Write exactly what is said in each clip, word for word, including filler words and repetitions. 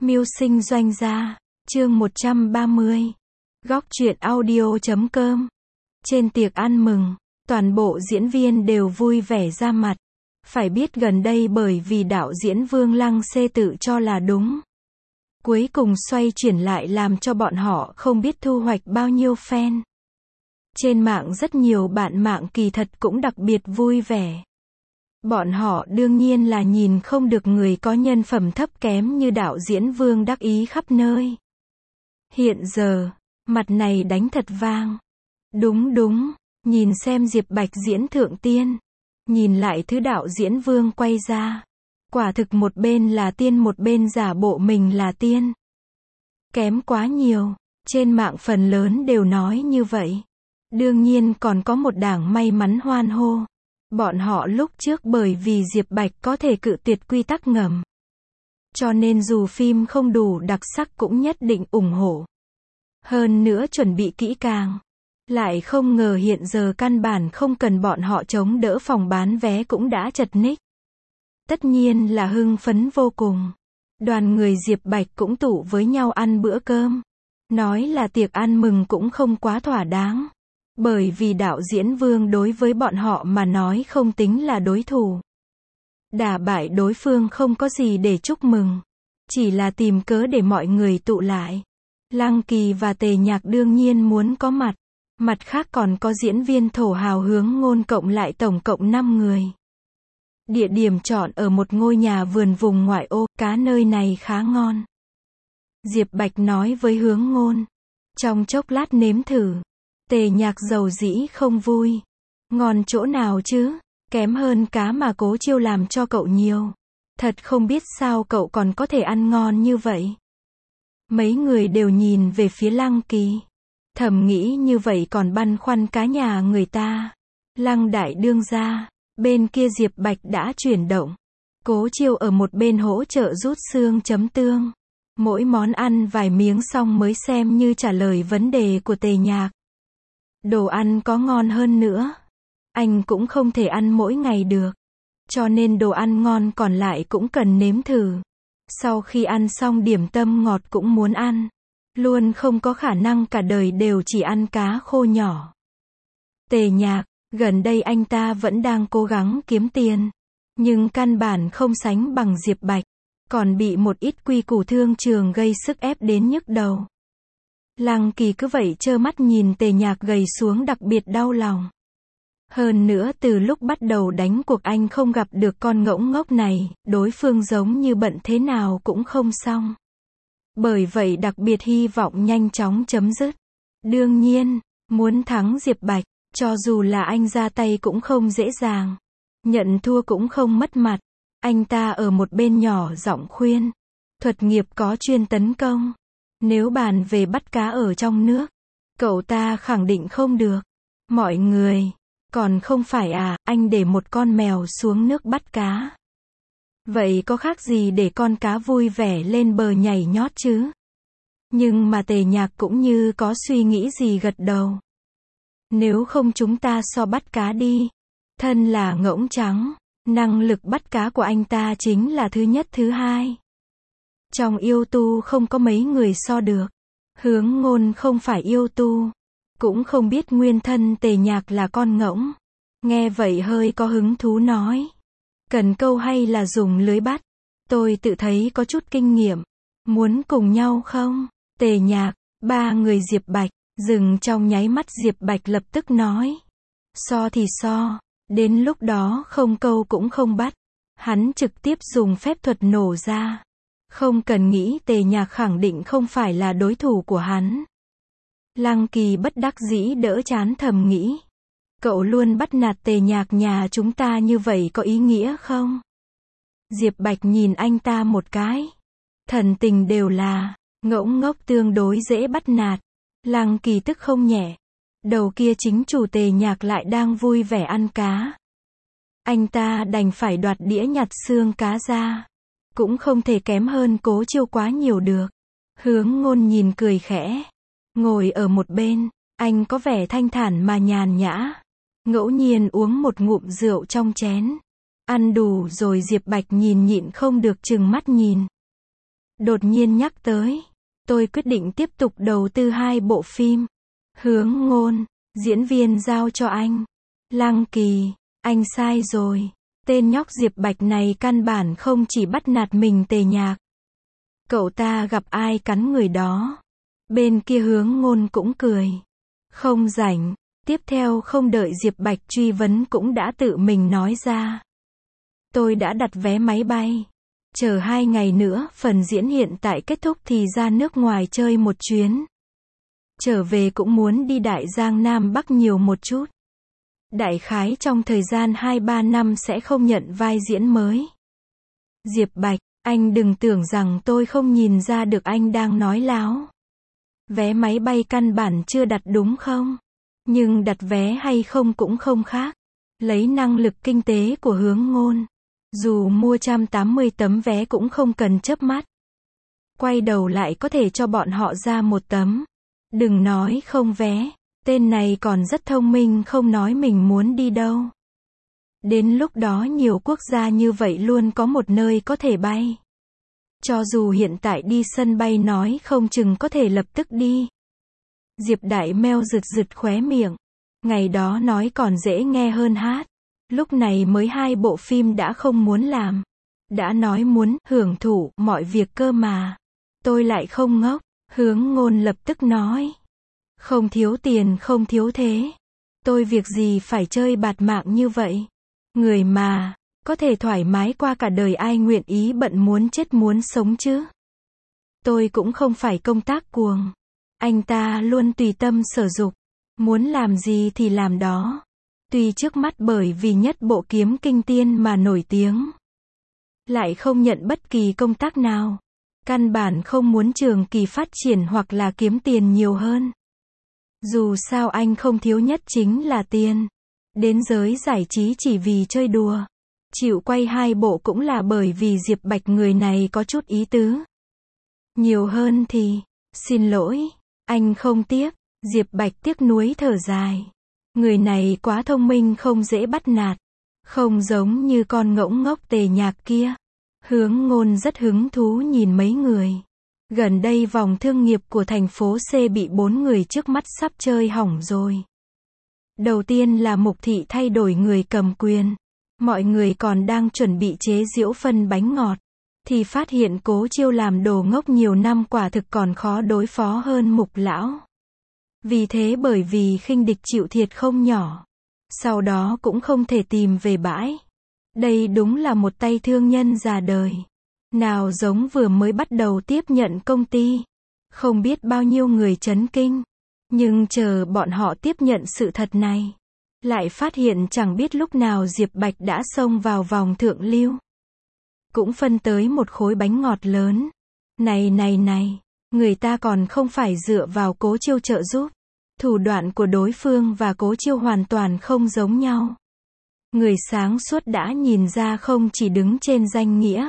Mưu sinh doanh gia, chương một trăm ba mươi. Góc truyện audio chấm com. Trên tiệc ăn mừng, toàn bộ diễn viên đều vui vẻ ra mặt. Phải biết gần đây bởi vì đạo diễn Vương Lăng Xê tự cho là đúng, cuối cùng xoay chuyển lại làm cho bọn họ không biết thu hoạch bao nhiêu fan. Trên mạng rất nhiều bạn mạng kỳ thật cũng đặc biệt vui vẻ. Bọn họ đương nhiên là nhìn không được người có nhân phẩm thấp kém như đạo diễn Vương đắc ý khắp nơi. Hiện giờ, mặt này đánh thật vang. Đúng đúng, nhìn xem Diệp Bạch diễn Thượng Tiên, nhìn lại thứ đạo diễn Vương quay ra. Quả thực một bên là tiên một bên giả bộ mình là tiên. Kém quá nhiều, trên mạng phần lớn đều nói như vậy. Đương nhiên còn có một đảng may mắn hoan hô. Bọn họ lúc trước bởi vì Diệp Bạch có thể cự tuyệt quy tắc ngầm, cho nên dù phim không đủ đặc sắc cũng nhất định ủng hộ. Hơn nữa chuẩn bị kỹ càng. Lại không ngờ hiện giờ căn bản không cần bọn họ chống đỡ, phòng bán vé cũng đã chật ních. Tất nhiên là hưng phấn vô cùng. Đoàn người Diệp Bạch cũng tụ với nhau ăn bữa cơm. Nói là tiệc ăn mừng cũng không quá thỏa đáng. Bởi vì đạo diễn Vương đối với bọn họ mà nói không tính là đối thủ. Đả bại đối phương không có gì để chúc mừng. Chỉ là tìm cớ để mọi người tụ lại. Lăng Kỳ và Tề Nhạc đương nhiên muốn có mặt. Mặt khác còn có diễn viên thổ hào Hướng Ngôn, cộng lại tổng cộng năm người. Địa điểm chọn ở một ngôi nhà vườn vùng ngoại ô, cá nơi này khá ngon. Diệp Bạch nói với Hướng Ngôn. Trong chốc lát nếm thử. Tề Nhạc dầu dĩ không vui. Ngon chỗ nào chứ? Kém hơn cá mà Cố Chiêu làm cho cậu nhiều. Thật không biết sao cậu còn có thể ăn ngon như vậy. Mấy người đều nhìn về phía Lăng Kỳ. Thầm nghĩ như vậy còn băn khoăn cá nhà người ta. Lăng đại đương gia. Bên kia Diệp Bạch đã chuyển động. Cố Chiêu ở một bên hỗ trợ rút xương chấm tương. Mỗi món ăn vài miếng xong mới xem như trả lời vấn đề của Tề Nhạc. Đồ ăn có ngon hơn nữa. Anh cũng không thể ăn mỗi ngày được. Cho nên đồ ăn ngon còn lại cũng cần nếm thử. Sau khi ăn xong điểm tâm ngọt cũng muốn ăn. Luôn không có khả năng cả đời đều chỉ ăn cá khô nhỏ. Tề Nhạc, gần đây anh ta vẫn đang cố gắng kiếm tiền. Nhưng căn bản không sánh bằng Diệp Bạch. Còn bị một ít quy củ thương trường gây sức ép đến nhức đầu. Lăng Kỳ cứ vậy trơ mắt nhìn Tề Nhạc gầy xuống đặc biệt đau lòng. Hơn nữa từ lúc bắt đầu đánh cuộc anh không gặp được con ngỗng ngốc này, đối phương giống như bận thế nào cũng không xong. Bởi vậy đặc biệt hy vọng nhanh chóng chấm dứt. Đương nhiên, muốn thắng Diệp Bạch, cho dù là anh ra tay cũng không dễ dàng. Nhận thua cũng không mất mặt. Anh ta ở một bên nhỏ giọng khuyên. Thuật nghiệp có chuyên tấn công. Nếu bàn về bắt cá ở trong nước, cậu ta khẳng định không được. Mọi người, còn không phải à, anh để một con mèo xuống nước bắt cá. Vậy có khác gì để con cá vui vẻ lên bờ nhảy nhót chứ? Nhưng mà Tề Nhạc cũng như có suy nghĩ gì gật đầu. Nếu không chúng ta so bắt cá đi. Thân là ngỗng trắng, năng lực bắt cá của anh ta chính là thứ nhất thứ hai. Trong yêu tu không có mấy người so được. Hướng Ngôn không phải yêu tu, cũng không biết nguyên thân Tề Nhạc là con ngỗng. Nghe vậy hơi có hứng thú nói. Cần câu hay là dùng lưới bắt? Tôi tự thấy có chút kinh nghiệm. Muốn cùng nhau không? Tề Nhạc, ba người Diệp Bạch, dừng trong nháy mắt Diệp Bạch lập tức nói. So thì so, đến lúc đó không câu cũng không bắt. Hắn trực tiếp dùng phép thuật nổ ra. Không cần nghĩ Tề Nhạc khẳng định không phải là đối thủ của hắn. Lăng Kỳ bất đắc dĩ đỡ chán thầm nghĩ. Cậu luôn bắt nạt Tề Nhạc nhà chúng ta như vậy có ý nghĩa không? Diệp Bạch nhìn anh ta một cái. Thần tình đều là, ngỗng ngốc tương đối dễ bắt nạt. Lăng Kỳ tức không nhẹ. Đầu kia chính chủ Tề Nhạc lại đang vui vẻ ăn cá. Anh ta đành phải đoạt đĩa nhặt xương cá ra. Cũng không thể kém hơn Cố Chiêu quá nhiều được. Hướng Ngôn nhìn cười khẽ. Ngồi ở một bên, anh có vẻ thanh thản mà nhàn nhã. Ngẫu nhiên uống một ngụm rượu trong chén. Ăn đủ rồi Diệp Bạch nhìn nhịn không được trừng mắt nhìn. Đột nhiên nhắc tới, tôi quyết định tiếp tục đầu tư hai bộ phim. Hướng Ngôn, diễn viên giao cho anh. Lăng Kỳ, anh sai rồi. Tên nhóc Diệp Bạch này căn bản không chỉ bắt nạt mình Tề Nhạc. Cậu ta gặp ai cắn người đó. Bên kia Hướng Ngôn cũng cười. Không rảnh. Tiếp theo không đợi Diệp Bạch truy vấn cũng đã tự mình nói ra. Tôi đã đặt vé máy bay. Chờ hai ngày nữa, phần diễn hiện tại kết thúc thì ra nước ngoài chơi một chuyến. Trở về cũng muốn đi Đại Giang Nam Bắc nhiều một chút. Đại khái trong thời gian hai ba năm sẽ không nhận vai diễn mới. Diệp Bạch, anh đừng tưởng rằng tôi không nhìn ra được anh đang nói láo. Vé máy bay căn bản chưa đặt đúng không? Nhưng đặt vé hay không cũng không khác. Lấy năng lực kinh tế của Hướng Ngôn, dù mua một trăm tám mươi tấm vé cũng không cần chớp mắt. Quay đầu lại có thể cho bọn họ ra một tấm. Đừng nói không vé, tên này còn rất thông minh không nói mình muốn đi đâu. Đến lúc đó nhiều quốc gia như vậy luôn có một nơi có thể bay. Cho dù hiện tại đi sân bay nói không chừng có thể lập tức đi. Diệp Đại Meo rực rực khóe miệng. Ngày đó nói còn dễ nghe hơn hát. Lúc này mới hai bộ phim đã không muốn làm. Đã nói muốn hưởng thụ mọi việc cơ mà. Tôi lại không ngốc. Hướng Ngôn lập tức nói. Không thiếu tiền không thiếu thế. Tôi việc gì phải chơi bạt mạng như vậy. Người mà, có thể thoải mái qua cả đời ai nguyện ý bận muốn chết muốn sống chứ. Tôi cũng không phải công tác cuồng. Anh ta luôn tùy tâm sở dục. Muốn làm gì thì làm đó. Tuy trước mắt bởi vì nhất bộ Kiếm Kinh Tiên mà nổi tiếng. Lại không nhận bất kỳ công tác nào. Căn bản không muốn trường kỳ phát triển hoặc là kiếm tiền nhiều hơn. Dù sao anh không thiếu nhất chính là tiền. Đến giới giải trí chỉ vì chơi đùa. Chịu quay hai bộ cũng là bởi vì Diệp Bạch người này có chút ý tứ. Nhiều hơn thì, xin lỗi, anh không tiếc. Diệp Bạch tiếc nuối thở dài. Người này quá thông minh không dễ bắt nạt. Không giống như con ngỗng ngốc Tề Nhạc kia. Hướng Ngôn rất hứng thú nhìn mấy người. Gần đây vòng thương nghiệp của thành phố C bị bốn người trước mắt sắp chơi hỏng rồi. Đầu tiên là Mục Thị thay đổi người cầm quyền. Mọi người còn đang chuẩn bị chế giễu phân bánh ngọt. Thì phát hiện Cố Chiêu làm đồ ngốc nhiều năm quả thực còn khó đối phó hơn Mục lão. Vì thế bởi vì khinh địch chịu thiệt không nhỏ. Sau đó cũng không thể tìm về bãi. Đây đúng là một tay thương nhân già đời. Nào giống vừa mới bắt đầu tiếp nhận công ty. Không biết bao nhiêu người chấn kinh. Nhưng chờ bọn họ tiếp nhận sự thật này. Lại phát hiện chẳng biết lúc nào Diệp Bạch đã xông vào vòng thượng lưu. Cũng phân tới một khối bánh ngọt lớn. Này này này, người ta còn không phải dựa vào Cố Chiêu trợ giúp. Thủ đoạn của đối phương và Cố Chiêu hoàn toàn không giống nhau. Người sáng suốt đã nhìn ra không chỉ đứng trên danh nghĩa.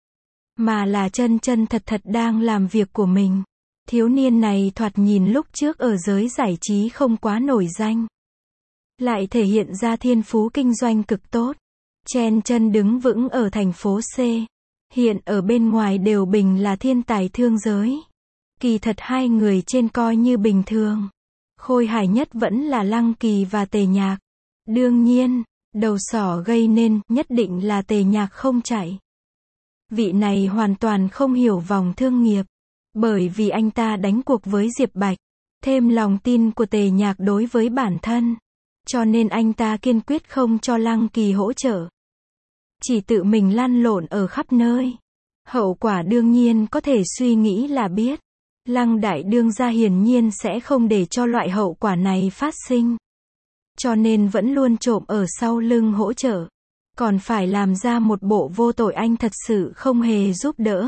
Mà là chân chân thật thật đang làm việc của mình. Thiếu niên này thoạt nhìn lúc trước ở giới giải trí không quá nổi danh. Lại thể hiện ra thiên phú kinh doanh cực tốt. Chen chân đứng vững ở thành phố C. Hiện ở bên ngoài đều bình là thiên tài thương giới. Kỳ thật hai người trên coi như bình thường. Khôi hài nhất vẫn là Lăng Kỳ và Tề Nhạc. Đương nhiên, đầu sỏ gây nên nhất định là Tề Nhạc không chạy. Vị này hoàn toàn không hiểu vòng thương nghiệp. Bởi vì anh ta đánh cuộc với Diệp Bạch. Thêm lòng tin của Tề Nhạc đối với bản thân. Cho nên anh ta kiên quyết không cho Lăng Kỳ hỗ trợ. Chỉ tự mình lăn lộn ở khắp nơi. Hậu quả đương nhiên có thể suy nghĩ là biết. Lăng đại đương gia hiển nhiên sẽ không để cho loại hậu quả này phát sinh. Cho nên vẫn luôn trộm ở sau lưng hỗ trợ. Còn phải làm ra một bộ vô tội anh thật sự không hề giúp đỡ.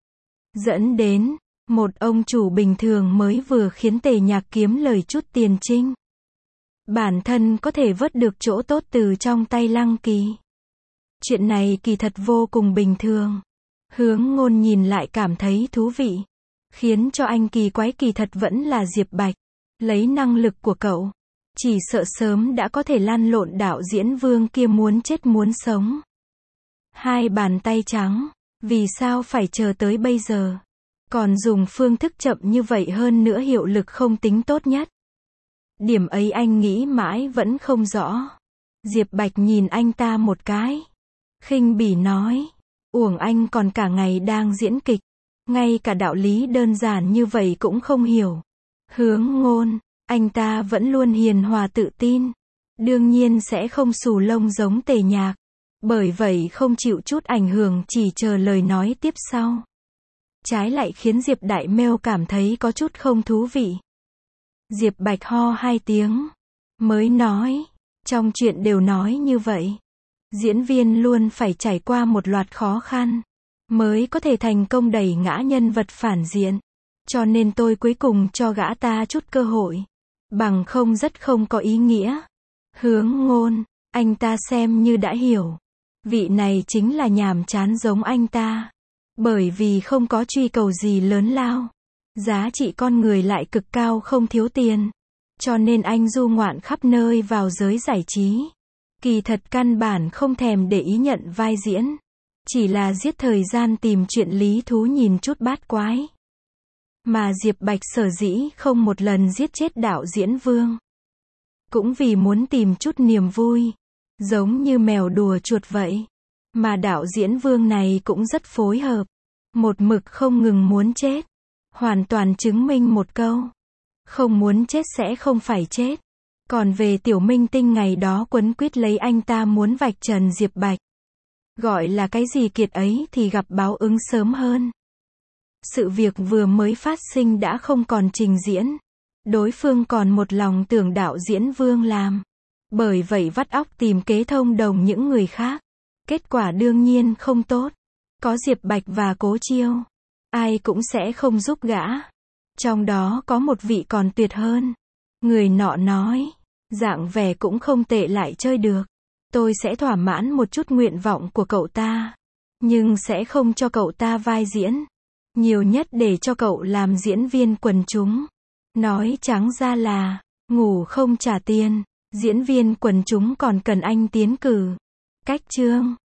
Dẫn đến, một ông chủ bình thường mới vừa khiến Tề Nhạc kiếm lời chút tiền trinh. Bản thân có thể vớt được chỗ tốt từ trong tay Lăng Kỳ. Chuyện này kỳ thật vô cùng bình thường. Hướng Ngôn nhìn lại cảm thấy thú vị. Khiến cho anh kỳ quái kỳ thật vẫn là Diệp Bạch. Lấy năng lực của cậu. Chỉ sợ sớm đã có thể lăn lộn đạo diễn vương kia muốn chết muốn sống. Hai bàn tay trắng. Vì sao phải chờ tới bây giờ? Còn dùng phương thức chậm như vậy hơn nữa hiệu lực không tính tốt nhất. Điểm ấy anh nghĩ mãi vẫn không rõ. Diệp Bạch nhìn anh ta một cái. Khinh bỉ nói. Uổng anh còn cả ngày đang diễn kịch. Ngay cả đạo lý đơn giản như vậy cũng không hiểu. Hướng Ngôn, anh ta vẫn luôn hiền hòa tự tin. Đương nhiên sẽ không xù lông giống Tề Nhạc. Bởi vậy không chịu chút ảnh hưởng chỉ chờ lời nói tiếp sau. Trái lại khiến Diệp Đại Mêu cảm thấy có chút không thú vị. Diệp Bạch ho hai tiếng. Mới nói. Trong chuyện đều nói như vậy. Diễn viên luôn phải trải qua một loạt khó khăn. Mới có thể thành công đẩy ngã nhân vật phản diện. Cho nên tôi cuối cùng cho gã ta chút cơ hội. Bằng không rất không có ý nghĩa. Hướng Ngôn, anh ta xem như đã hiểu. Vị này chính là nhàm chán giống anh ta. Bởi vì không có truy cầu gì lớn lao. Giá trị con người lại cực cao không thiếu tiền. Cho nên anh du ngoạn khắp nơi vào giới giải trí. Kỳ thật căn bản không thèm để ý nhận vai diễn. Chỉ là giết thời gian tìm chuyện lý thú nhìn chút bát quái. Mà Diệp Bạch sở dĩ không một lần giết chết đạo diễn Vương. Cũng vì muốn tìm chút niềm vui. Giống như mèo đùa chuột vậy. Mà đạo diễn Vương này cũng rất phối hợp. Một mực không ngừng muốn chết. Hoàn toàn chứng minh một câu. Không muốn chết sẽ không phải chết. Còn về Tiểu Minh Tinh ngày đó quấn quýt lấy anh ta muốn vạch trần Diệp Bạch. Gọi là cái gì kiệt ấy thì gặp báo ứng sớm hơn. Sự việc vừa mới phát sinh đã không còn trình diễn. Đối phương còn một lòng tưởng đạo diễn Vương làm. Bởi vậy vắt óc tìm kế thông đồng những người khác. Kết quả đương nhiên không tốt. Có Diệp Bạch và Cố Chiêu. Ai cũng sẽ không giúp gã. Trong đó có một vị còn tuyệt hơn. Người nọ nói. Dạng vẻ cũng không tệ lại chơi được. Tôi sẽ thỏa mãn một chút nguyện vọng của cậu ta. Nhưng sẽ không cho cậu ta vai diễn. Nhiều nhất để cho cậu làm diễn viên quần chúng. Nói trắng ra là, ngủ không trả tiền. Diễn viên quần chúng còn cần anh tiến cử. Cách chương